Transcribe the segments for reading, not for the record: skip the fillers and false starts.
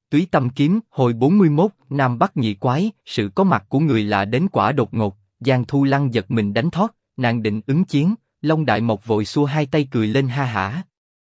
Túy Tâm Kiếm, hồi 41, Nam Bắc Nhị Quái, sự có mặt của người lạ đến quả đột ngột, Giang Thu Lăng giật mình đánh thoát, nàng định ứng chiến, Long Đại Mộc vội xua hai tay cười lên ha hả.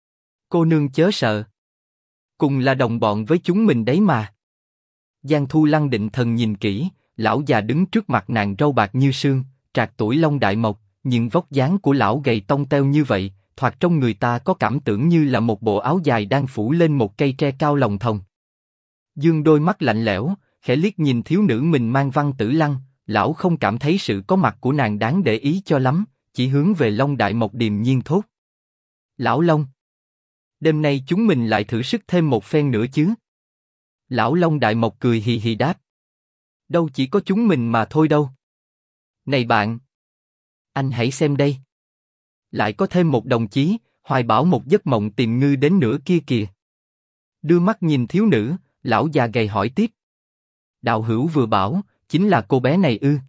Cô nương chớ sợ. Cùng là đồng bọn với chúng mình đấy mà. Giang Thu Lăng định thần nhìn kỹ, lão già đứng trước mặt nàng râu bạc như sương, trạc tuổi Long Đại Mộc, nhưng vóc dáng của lão gầy tông teo như vậy, thoạt trong người ta có cảm tưởng như là một bộ áo dài đang phủ lên một cây tre cao lồng thòng. Dương đôi mắt lạnh lẽo, khẽ liếc nhìn thiếu nữ mình mang Văn Tử Lăng, lão không cảm thấy sự có mặt của nàng đáng để ý cho lắm, chỉ hướng về Long Đại Mộc điềm nhiên thốt. Lão Long, đêm nay chúng mình lại thử sức thêm một phen nữa chứ? Lão Long Đại Mộc cười hì hì đáp. Đâu chỉ có chúng mình mà thôi đâu. Này bạn, anh hãy xem đây. Lại có thêm một đồng chí, hoài bão một giấc mộng tìm ngư đến nữa kia kìa. Đưa mắt nhìn thiếu nữ, lão già gầy hỏi tiếp. Đạo hữu vừa bảo, chính là cô bé này ư?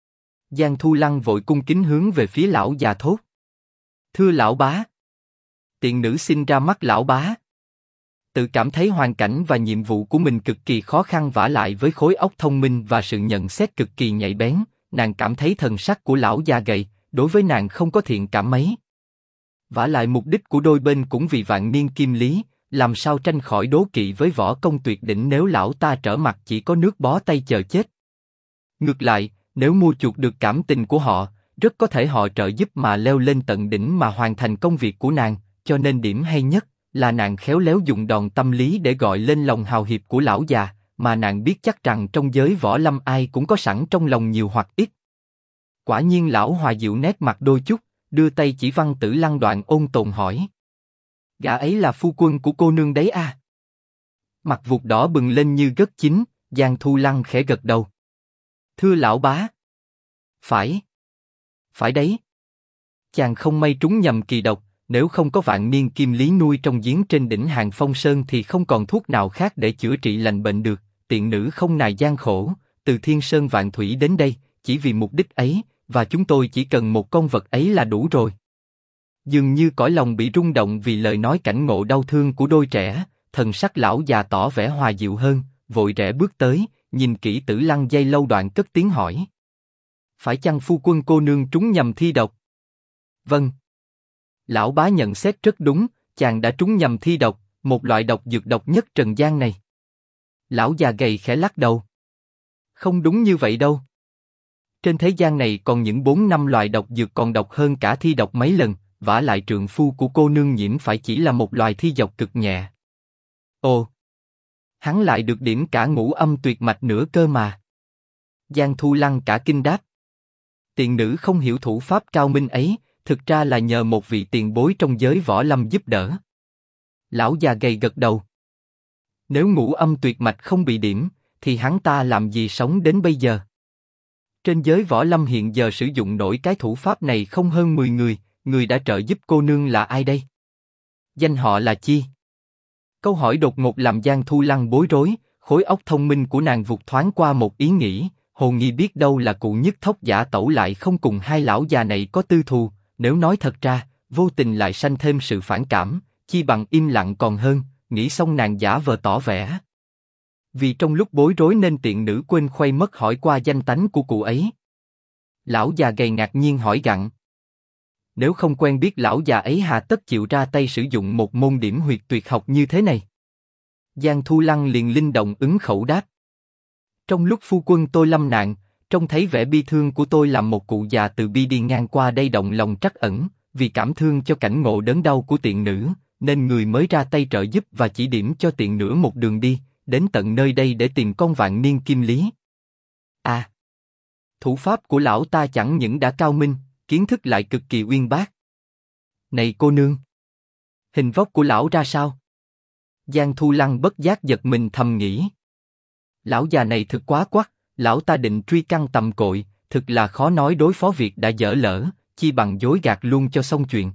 Giang Thu Lăng vội cung kính hướng về phía lão già thốt. Thưa lão bá. Tiện nữ xin ra mắt lão bá. Tự cảm thấy hoàn cảnh và nhiệm vụ của mình cực kỳ khó khăn, vả lại với khối óc thông minh và sự nhận xét cực kỳ nhạy bén, nàng cảm thấy thần sắc của lão già gầy, đối với nàng không có thiện cảm mấy. Vả lại mục đích của đôi bên cũng vì vạn niên kim lý, làm sao tranh khỏi đố kỵ với võ công tuyệt đỉnh nếu lão ta trở mặt chỉ có nước bó tay chờ chết. Ngược lại, nếu mua chuộc được cảm tình của họ, rất có thể họ trợ giúp mà leo lên tận đỉnh mà hoàn thành công việc của nàng, cho nên điểm hay nhất là nàng khéo léo dùng đòn tâm lý để gọi lên lòng hào hiệp của lão già, mà nàng biết chắc rằng trong giới võ lâm ai cũng có sẵn trong lòng nhiều hoặc ít. Quả nhiên lão hòa dịu nét mặt đôi chút, đưa tay chỉ Văn Tử Lăng đoạn ôn tồn hỏi. Gã ấy là phu quân của cô nương đấy à? Mặt vụt đỏ bừng lên như gấc chín, Giang Thu Lăng khẽ gật đầu. Thưa lão bá. Phải. Phải đấy. Chàng không may trúng nhầm kỳ độc, nếu không có vạn niên kim lý nuôi trong giếng trên đỉnh Hàng Phong Sơn thì không còn thuốc nào khác để chữa trị lành bệnh được. Tiện nữ không nài gian khổ, từ Thiên Sơn Vạn Thủy đến đây, chỉ vì mục đích ấy, và chúng tôi chỉ cần một con vật ấy là đủ rồi. Dường như cõi lòng bị rung động vì lời nói cảnh ngộ đau thương của đôi trẻ, thần sắc lão già tỏ vẻ hòa dịu hơn, vội rẽ bước tới, nhìn kỹ Tử Lăng giây lâu đoạn cất tiếng hỏi. Phải chăng phu quân cô nương trúng nhầm thi độc? Vâng. Lão bá nhận xét rất đúng, chàng đã trúng nhầm thi độc, một loại độc dược độc nhất trần gian này. Lão già gầy khẽ lắc đầu. Không đúng như vậy đâu. Trên thế gian này còn những 4-5 loại độc dược còn độc hơn cả thi độc mấy lần, vả lại trượng phu của cô nương nhiễm phải chỉ là một loài thi độc cực nhẹ. Ồ, hắn lại được điểm cả ngũ âm tuyệt mạch nữa cơ mà. Giang Thu Lăng cả kinh đáp. Tiện nữ không hiểu thủ pháp cao minh ấy, thực ra là nhờ một vị tiền bối trong giới võ lâm giúp đỡ. Lão già gầy gật đầu. Nếu ngũ âm tuyệt mạch không bị điểm, thì hắn ta làm gì sống đến bây giờ? Trên giới võ lâm hiện giờ sử dụng nổi cái thủ pháp này không hơn 10 người, người đã trợ giúp cô nương là ai đây? Danh họ là chi? Câu hỏi đột ngột làm Giang Thu Lăng bối rối, khối óc thông minh của nàng vụt thoáng qua một ý nghĩ, hồ nghi biết đâu là cụ Nhất Thốc Giả Tẩu lại không cùng hai lão già này có tư thù, nếu nói thật ra, vô tình lại sanh thêm sự phản cảm, chi bằng im lặng còn hơn, nghĩ xong nàng giả vờ tỏ vẻ. Vì trong lúc bối rối nên tiện nữ quên khuây mất hỏi qua danh tánh của cụ ấy. Lão già gầy ngạc nhiên hỏi gặng. Nếu không quen biết lão già ấy hà tất chịu ra tay sử dụng một môn điểm huyệt tuyệt học như thế này? Giang Thu Lăng liền linh động ứng khẩu đáp. Trong lúc phu quân tôi lâm nạn, trông thấy vẻ bi thương của tôi làm một cụ già từ bi đi ngang qua đây động lòng trắc ẩn, vì cảm thương cho cảnh ngộ đớn đau của tiện nữ, nên người mới ra tay trợ giúp và chỉ điểm cho tiện nữ một đường đi, đến tận nơi đây để tìm con vạn niên kim lý. À, thủ pháp của lão ta chẳng những đã cao minh, kiến thức lại cực kỳ uyên bác. Này cô nương, hình vóc của lão ra sao? Giang Thu Lăng bất giác giật mình thầm nghĩ. Lão già này thực quá quắt, lão ta định truy căn tầm cội, thực là khó nói đối phó việc đã dở lỡ, chi bằng dối gạt luôn cho xong chuyện.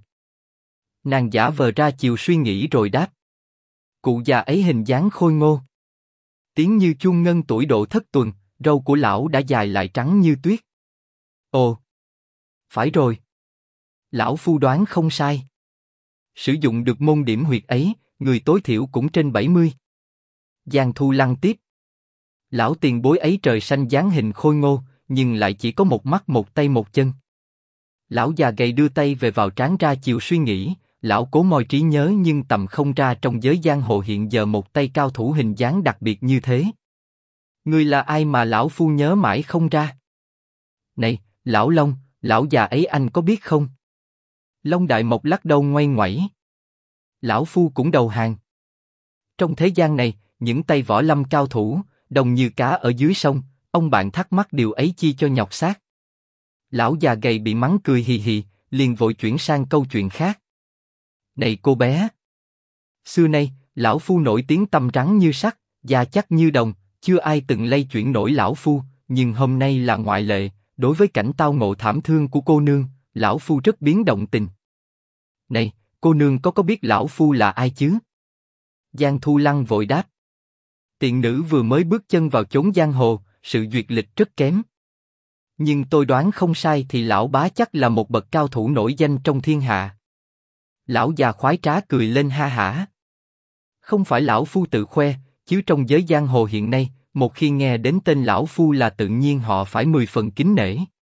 Nàng giả vờ ra chiều suy nghĩ rồi đáp. Cụ già ấy hình dáng khôi ngô, tiếng như chuông ngân, tuổi độ thất tuần, râu của lão đã dài lại trắng như tuyết. Ồ, phải rồi. Lão phu đoán không sai. Sử dụng được môn điểm huyệt ấy, người tối thiểu cũng trên 70. Giang Thu Lăng tiếp. Lão tiền bối ấy trời xanh dáng hình khôi ngô, nhưng lại chỉ có một mắt một tay một chân. Lão già gầy đưa tay về vào trán ra chiều suy nghĩ, lão cố moi trí nhớ nhưng tầm không ra trong giới giang hồ hiện giờ một tay cao thủ hình dáng đặc biệt như thế. Ngươi là ai mà lão phu nhớ mãi không ra? Này, lão Long, lão già ấy anh có biết không? Long Đại Mộc lắc đầu ngoay ngoẩy. Lão phu cũng đầu hàng. Trong thế gian này, những tay võ lâm cao thủ, đồng như cá ở dưới sông, ông bạn thắc mắc điều ấy chi cho nhọc xác. Lão già gầy bị mắng cười hì hì, liền vội chuyển sang câu chuyện khác. Này cô bé! Xưa nay, lão phu nổi tiếng tâm trắng như sắt, da chắc như đồng, chưa ai từng lay chuyển nổi lão phu, nhưng hôm nay là ngoại lệ, đối với cảnh tao ngộ thảm thương của cô nương, lão phu rất biến động tình. Này, cô nương có biết lão phu là ai chứ? Giang Thu Lăng vội đáp. Tiện nữ vừa mới bước chân vào chốn giang hồ, sự duyệt lịch rất kém. Nhưng tôi đoán không sai thì lão bá chắc là một bậc cao thủ nổi danh trong thiên hạ. Lão già khoái trá cười lên ha hả. Không phải lão phu tự khoe, chứ trong giới giang hồ hiện nay, một khi nghe đến tên lão phu là tự nhiên họ phải 10 phần kính nể.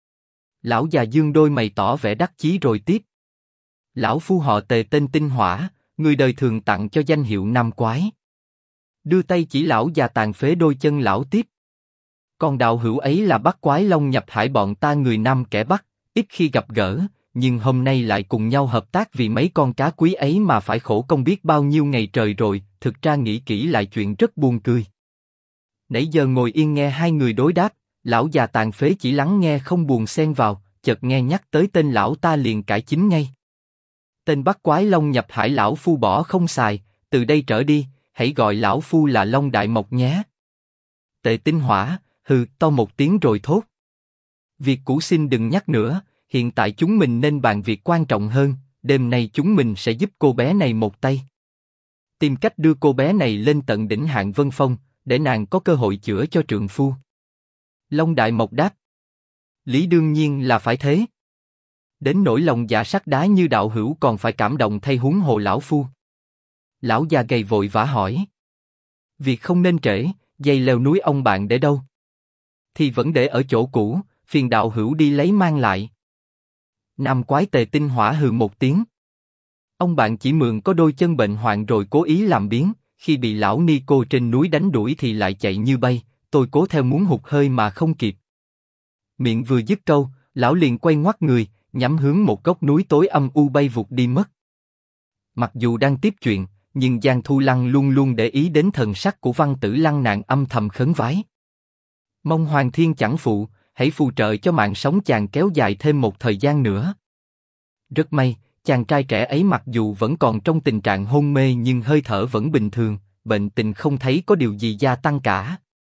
Lão già dương đôi mày tỏ vẻ đắc chí rồi tiếp. Lão phu họ Tề tên Tinh Hỏa, người đời thường tặng cho danh hiệu Nam Quái. Đưa tay chỉ lão già tàn phế đôi chân lão tiếp. Còn đạo hữu ấy là Bắt Quái Long nhập hải bọn ta người Nam kẻ Bắc, ít khi gặp gỡ, nhưng hôm nay lại cùng nhau hợp tác vì mấy con cá quý ấy mà phải khổ công biết bao nhiêu ngày trời rồi, thực ra nghĩ kỹ lại chuyện rất buồn cười. Nãy giờ ngồi yên nghe hai người đối đáp, lão già tàn phế chỉ lắng nghe không buồn xen vào, chợt nghe nhắc tới tên lão ta liền cải chính ngay. Tên Bắt Quái Long nhập hải lão phu bỏ không xài, từ đây trở đi, hãy gọi lão phu là Long Đại Mộc nhé. Tề Tinh Hỏa, hừ, to một tiếng rồi thốt. Việc cũ xin đừng nhắc nữa, hiện tại chúng mình nên bàn việc quan trọng hơn, đêm nay chúng mình sẽ giúp cô bé này một tay. Tìm cách đưa cô bé này lên tận đỉnh hạng Vân Phong, để nàng có cơ hội chữa cho trượng phu. Long Đại Mộc đáp. Lý đương nhiên là phải thế. Đến nỗi lòng dạ sắt đá như đạo hữu còn phải cảm động thay huống hồ lão phu. Lão già gầy vội vã hỏi. Việc không nên trễ, dây leo núi ông bạn để đâu? Thì vẫn để ở chỗ cũ, phiền đạo hữu đi lấy mang lại. Nam Quái Tề Tinh Hỏa hừ một tiếng. Ông bạn chỉ mượn có đôi chân bệnh hoạn rồi cố ý làm biếng, khi bị lão ni cô trên núi đánh đuổi thì lại chạy như bay, tôi cố theo muốn hụt hơi mà không kịp. Miệng vừa dứt câu, lão liền quay ngoắt người, nhắm hướng một góc núi tối âm u bay vụt đi mất. Mặc dù đang tiếp chuyện, nhưng Giang Thu Lăng luôn luôn để ý đến thần sắc của Văn Tử Lăng, nàng âm thầm khấn vái. Mong Hoàng Thiên chẳng phụ, hãy phù trợ cho mạng sống chàng kéo dài thêm một thời gian nữa. Rất may, chàng trai trẻ ấy mặc dù vẫn còn trong tình trạng hôn mê nhưng hơi thở vẫn bình thường, bệnh tình không thấy có điều gì gia tăng cả.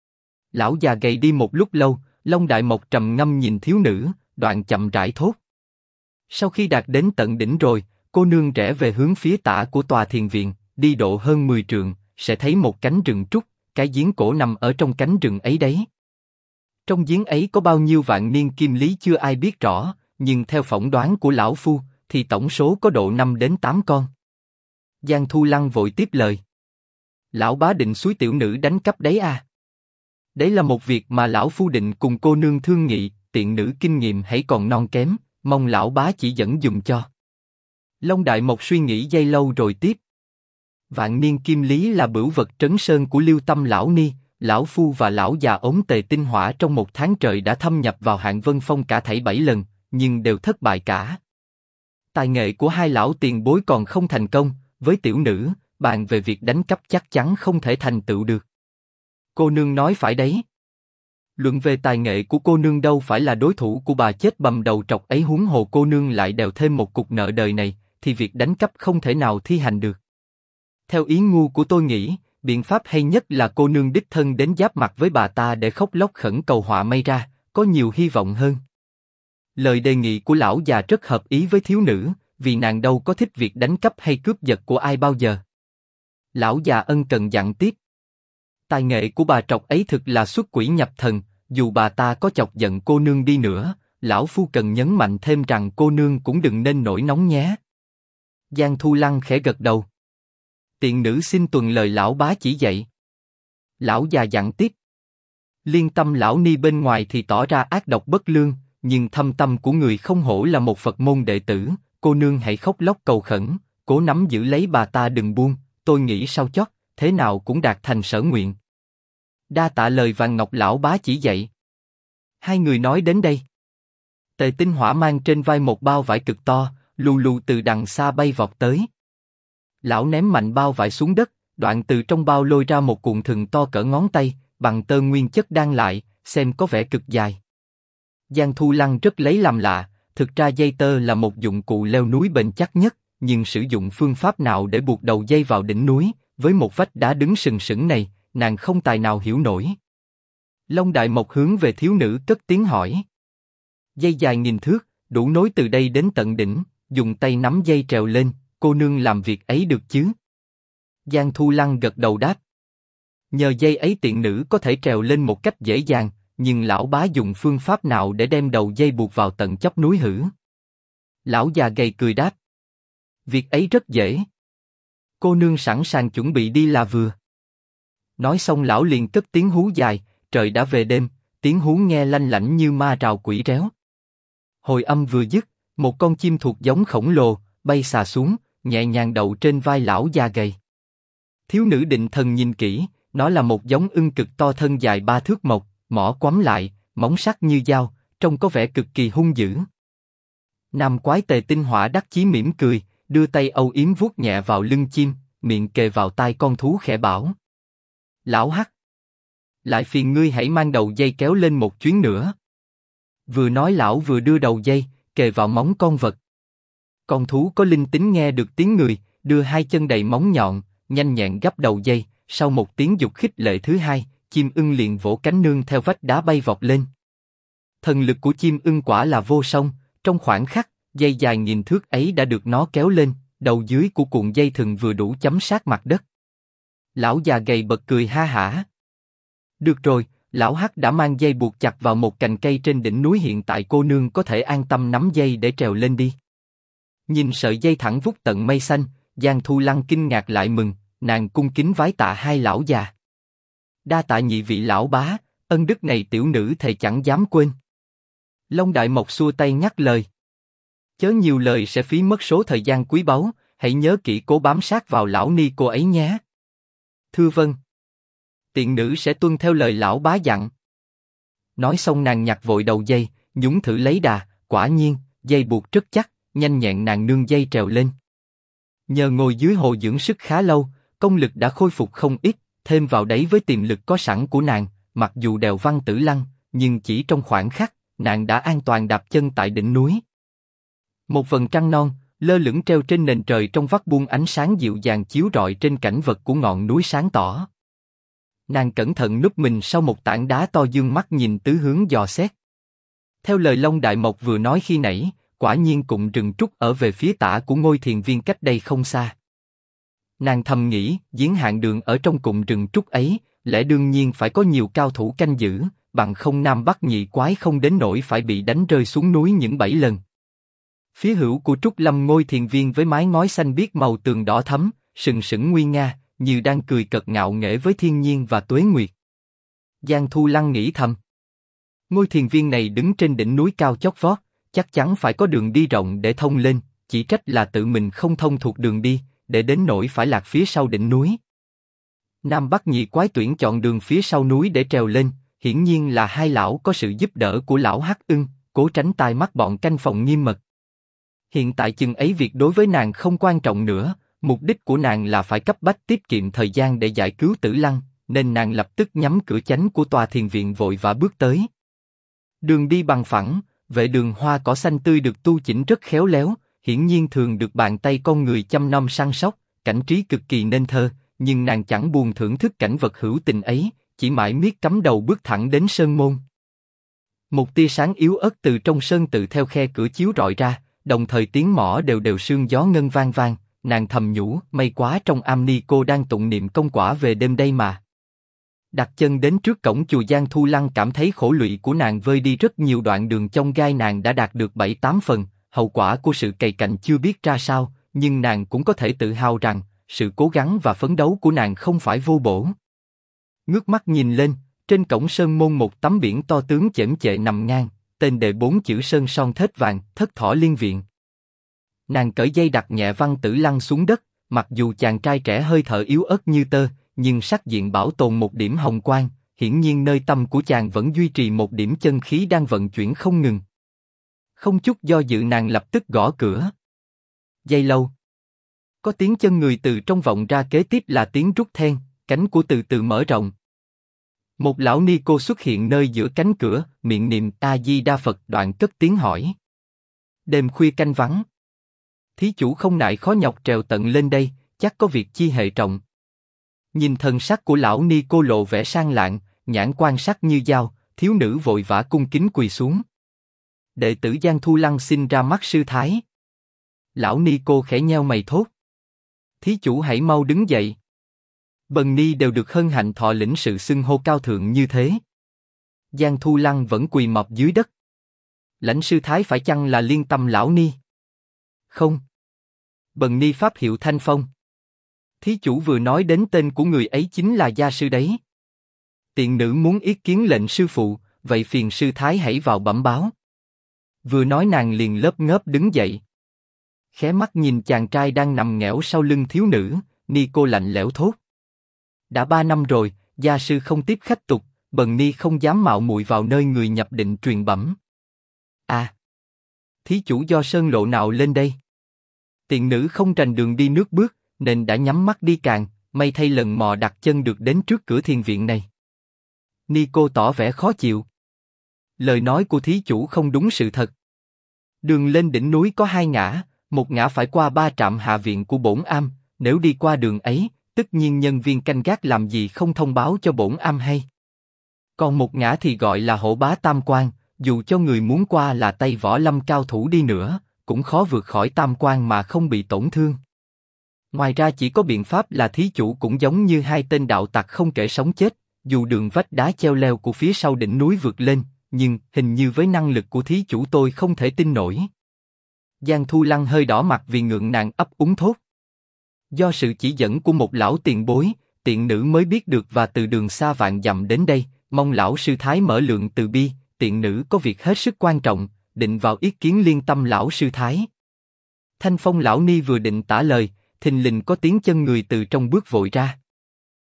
Lão già gầy đi một lúc lâu, Long Đại Mộc trầm ngâm nhìn thiếu nữ, đoạn chậm rãi thốt. Sau khi đạt đến tận đỉnh rồi, cô nương rẽ về hướng phía tả của tòa thiền viện, đi độ hơn 10 trượng, sẽ thấy một cánh rừng trúc, cái giếng cổ nằm ở trong cánh rừng ấy đấy. Trong giếng ấy có bao nhiêu vạn niên kim lý chưa ai biết rõ, nhưng theo phỏng đoán của lão phu, thì tổng số có độ 5 đến 8 con. Giang Thu Lăng vội tiếp lời. Lão bá định xúi tiểu nữ đánh cắp đấy à? Đấy là một việc mà lão phu định cùng cô nương thương nghị, tiện nữ kinh nghiệm hãy còn non kém, mong lão bá chỉ dẫn dùm cho. Long Đại Mộc suy nghĩ giây lâu rồi tiếp. Vạn niên kim lý là bửu vật trấn sơn của Liêu Tâm lão ni, lão phu và lão già ốm Tề Tinh Hỏa trong một tháng trời đã thâm nhập vào hạng Vân Phong cả thảy 7 lần, nhưng đều thất bại cả. Tài nghệ của hai lão tiền bối còn không thành công, với tiểu nữ, bàn về việc đánh cắp chắc chắn không thể thành tựu được. Cô nương nói phải đấy. Luận về tài nghệ của cô nương đâu phải là đối thủ của bà chết bầm đầu trọc ấy, huống hồ cô nương lại đèo thêm một cục nợ đời này, thì việc đánh cắp không thể nào thi hành được. Theo ý ngu của tôi nghĩ, biện pháp hay nhất là cô nương đích thân đến giáp mặt với bà ta để khóc lóc khẩn cầu họa may ra, có nhiều hy vọng hơn. Lời đề nghị của lão già rất hợp ý với thiếu nữ, vì nàng đâu có thích việc đánh cắp hay cướp giật của ai bao giờ. Lão già ân cần dặn tiếp. Tài nghệ của bà trọc ấy thực là xuất quỷ nhập thần, dù bà ta có chọc giận cô nương đi nữa, lão phu cần nhấn mạnh thêm rằng cô nương cũng đừng nên nổi nóng nhé. Giang Thu Lăng khẽ gật đầu. Tiện nữ xin tuần lời lão bá chỉ dạy. Lão già dặn tiếp. Liên tâm lão ni bên ngoài thì tỏ ra ác độc bất lương, nhưng thâm tâm của người không hổ là một Phật môn đệ tử, cô nương hãy khóc lóc cầu khẩn, cố nắm giữ lấy bà ta đừng buông, tôi nghĩ sau chót, thế nào cũng đạt thành sở nguyện. Đa tạ lời Vàng Ngọc lão bá chỉ dạy. Hai người nói đến đây. Tề Tinh Hỏa mang trên vai một bao vải cực to, lù lù từ đằng xa bay vọt tới. Lão ném mạnh bao vải xuống đất, đoạn từ trong bao lôi ra một cuộn thừng to cỡ ngón tay, bằng tơ nguyên chất đan lại, xem có vẻ cực dài. Giang Thu Lăng rất lấy làm lạ, thực ra dây tơ là một dụng cụ leo núi bền chắc nhất, nhưng sử dụng phương pháp nào để buộc đầu dây vào đỉnh núi, với một vách đá đứng sừng sững này, nàng không tài nào hiểu nổi. Long Đại Mộc hướng về thiếu nữ cất tiếng hỏi. Dây dài 1000 thước, đủ nối từ đây đến tận đỉnh, dùng tay nắm dây trèo lên, cô nương làm việc ấy được chứ? Giang Thu Lăng gật đầu đáp. Nhờ dây ấy tiện nữ có thể trèo lên một cách dễ dàng, nhưng lão bá dùng phương pháp nào để đem đầu dây buộc vào tận chóp núi hử? Lão già gầy cười đáp. Việc ấy rất dễ. Cô nương sẵn sàng chuẩn bị đi là vừa. Nói xong lão liền cất tiếng hú dài, trời đã về đêm, tiếng hú nghe lanh lảnh như ma rào quỷ réo. Hồi âm vừa dứt, một con chim thuộc giống khổng lồ, bay xà xuống, nhẹ nhàng đậu trên vai lão già gầy. Thiếu nữ định thần nhìn kỹ, nó là một giống ưng cực to thân dài 3 thước mộc, mỏ quắm lại, móng sắc như dao, trông có vẻ cực kỳ hung dữ. Nam quái Tề Tinh Hỏa đắc chí mỉm cười, đưa tay âu yếm vuốt nhẹ vào lưng chim, miệng kề vào tai con thú khẽ bảo. Lão Hắc, lại phiền ngươi hãy mang đầu dây kéo lên một chuyến nữa. Vừa nói lão vừa đưa đầu dây, kề vào móng con vật. Con thú có linh tính nghe được tiếng người, đưa hai chân đầy móng nhọn, nhanh nhẹn gắp đầu dây, sau một tiếng dục khích lệ thứ hai, chim ưng liền vỗ cánh nương theo vách đá bay vọt lên. Thần lực của chim ưng quả là vô song, trong khoảnh khắc, dây dài 1000 thước ấy đã được nó kéo lên, đầu dưới của cuộn dây thừng vừa đủ chấm sát mặt đất. Lão già gầy bật cười ha hả. Được rồi, lão Hắc đã mang dây buộc chặt vào một cành cây trên đỉnh núi, hiện tại cô nương có thể an tâm nắm dây để trèo lên đi. Nhìn sợi dây thẳng vút tận mây xanh, Giang Thu Lăng kinh ngạc lại mừng, nàng cung kính vái tạ hai lão già. Đa tạ nhị vị lão bá, ân đức này tiểu nữ thề chẳng dám quên. Long Đại Mộc xua tay nhắc lời. Chớ nhiều lời sẽ phí mất số thời gian quý báu, hãy nhớ kỹ cố bám sát vào lão ni cô ấy nhé. Thưa vâng. Tiện nữ sẽ tuân theo lời lão bá dặn. Nói xong nàng nhặt vội đầu dây, nhúng thử lấy đà, quả nhiên, dây buộc rất chắc, nhanh nhẹn nàng nương dây trèo lên. Nhờ ngồi dưới hồ dưỡng sức khá lâu, công lực đã khôi phục không ít, thêm vào đấy với tiềm lực có sẵn của nàng, mặc dù đèo Văn Tử Lăng, nhưng chỉ trong khoảnh khắc, nàng đã an toàn đạp chân tại đỉnh núi. Một vầng trăng non, lơ lửng treo trên nền trời trong vắt buông ánh sáng dịu dàng chiếu rọi trên cảnh vật của ngọn núi sáng tỏ. Nàng cẩn thận núp mình sau một tảng đá to, dương mắt nhìn tứ hướng dò xét. Theo lời Long Đại Mộc vừa nói khi nãy, quả nhiên cụm rừng trúc ở về phía tả của ngôi thiền viên cách đây không xa. Nàng thầm nghĩ, giếng hạn đường ở trong cụm rừng trúc ấy, lẽ đương nhiên phải có nhiều cao thủ canh giữ, bằng không Nam Bắc nhị quái không đến nỗi phải bị đánh rơi xuống núi những 7 lần. Phía hữu của Trúc Lâm ngôi thiền viên với mái ngói xanh biếc màu tường đỏ thắm, sừng sững nguy nga, như đang cười cợt ngạo nghễ với thiên nhiên và tuế nguyệt. Giang Thu Lăng nghĩ thầm. Ngôi thiền viên này đứng trên đỉnh núi cao chót vót, chắc chắn phải có đường đi rộng để thông lên, chỉ trách là tự mình không thông thuộc đường đi, để đến nỗi phải lạc phía sau đỉnh núi. Nam Bắc nhị quái tuyển chọn đường phía sau núi để trèo lên, hiển nhiên là hai lão có sự giúp đỡ của lão Hắc Ưng, cố tránh tai mắt bọn canh phòng nghiêm mật. Hiện tại chừng ấy việc đối với nàng không quan trọng nữa, mục đích của nàng là phải cấp bách tiết kiệm thời gian để giải cứu Tử Lăng, nên nàng lập tức nhắm cửa chánh của tòa thiền viện vội vã bước tới. Đường đi bằng phẳng, vệ đường hoa cỏ xanh tươi được tu chỉnh rất khéo léo, hiển nhiên thường được bàn tay con người chăm nom săn sóc, cảnh trí cực kỳ nên thơ, nhưng nàng chẳng buồn thưởng thức cảnh vật hữu tình ấy, chỉ mãi miết cắm đầu bước thẳng đến sơn môn. Một tia sáng yếu ớt từ trong sơn tự theo khe cửa chiếu rọi ra, đồng thời tiếng mõ đều đều sương gió ngân vang vang, nàng thầm nhủ, may quá trong am ni cô đang tụng niệm công quả về đêm đây mà. Đặt chân đến trước cổng chùa, Giang Thu Lăng cảm thấy khổ lụy của nàng vơi đi rất nhiều, đoạn đường chông gai nàng đã đạt được 7-8 phần, hậu quả của sự cày cạnh chưa biết ra sao, nhưng nàng cũng có thể tự hào rằng, sự cố gắng và phấn đấu của nàng không phải vô bổ. Ngước mắt nhìn lên, trên cổng sơn môn một tấm biển to tướng chễm chệ nằm ngang, tên đề 4 chữ sơn son thết vàng, Thất Thỏ Liên Viện. Nàng cởi dây đặt nhẹ Văn Tử Lăng xuống đất, mặc dù chàng trai trẻ hơi thở yếu ớt như tơ, nhưng sắc diện bảo tồn một điểm hồng quang, hiển nhiên nơi tâm của chàng vẫn duy trì một điểm chân khí đang vận chuyển không ngừng. Không chút do dự nàng lập tức gõ cửa. Giây lâu, có tiếng chân người từ trong vọng ra, kế tiếp là tiếng rút then, cánh của từ từ mở rộng. Một lão ni cô xuất hiện nơi giữa cánh cửa, miệng niệm A Di Đà Phật, đoạn cất tiếng hỏi. Đêm khuya canh vắng, thí chủ không ngại khó nhọc trèo tận lên đây, chắc có việc chi hệ trọng. Nhìn thần sắc của lão ni cô lộ vẻ sang lạng, nhãn quan sắc như dao, thiếu nữ vội vã cung kính quỳ xuống. Đệ tử Giang Thu Lăng xin ra mắt sư thái. Lão ni cô khẽ nheo mày thốt. Thí chủ hãy mau đứng dậy. Bần ni đều được hân hạnh thọ lĩnh sự xưng hô cao thượng như thế. Giang Thu Lăng vẫn quỳ mọp dưới đất. Lãnh sư thái phải chăng là Liên Tâm lão ni? Không. Bần ni pháp hiệu Thanh Phong. Thí chủ vừa nói đến tên của người ấy chính là gia sư đấy. Tiện nữ muốn ý kiến lệnh sư phụ, vậy phiền sư thái hãy vào bẩm báo. Vừa nói nàng liền lớp ngớp đứng dậy. Khé mắt nhìn chàng trai đang nằm nghẽo sau lưng thiếu nữ, ni cô lạnh lẽo thốt. Đã 3 năm rồi, gia sư không tiếp khách tục, bần ni không dám mạo muội vào nơi người nhập định truyền bẩm. À, thí chủ do sơn lộ nào lên đây? Tiện nữ không rành đường đi nước bước, nên đã nhắm mắt đi càng, may thay lần mò đặt chân được đến trước cửa thiền viện này. Ni cô tỏ vẻ khó chịu. Lời nói của thí chủ không đúng sự thật. Đường lên đỉnh núi có 2 ngã, một ngã phải qua 3 trạm hạ viện của bổn am, nếu đi qua đường ấy, tất nhiên nhân viên canh gác làm gì không thông báo cho bổn am hay. Còn một ngã thì gọi là Hổ Bá Tam Quan, dù cho người muốn qua là tay võ lâm cao thủ đi nữa, cũng khó vượt khỏi Tam Quan mà không bị tổn thương. Ngoài ra chỉ có biện pháp là thí chủ cũng giống như 2 tên đạo tặc không kể sống chết, dù đường vách đá treo leo của phía sau đỉnh núi vượt lên, nhưng hình như với năng lực của thí chủ tôi không thể tin nổi. Giang Thu Lăng hơi đỏ mặt vì ngượng nàng ấp úng thốt. Do sự chỉ dẫn của một lão tiền bối, tiện nữ mới biết được và từ đường xa vạn dặm đến đây, mong lão sư thái mở lượng từ bi, tiện nữ có việc hết sức quan trọng, định vào ý kiến Liên Tâm lão sư thái. Thanh Phong lão ni vừa định tả lời, thình lình có tiếng chân người từ trong bước vội ra.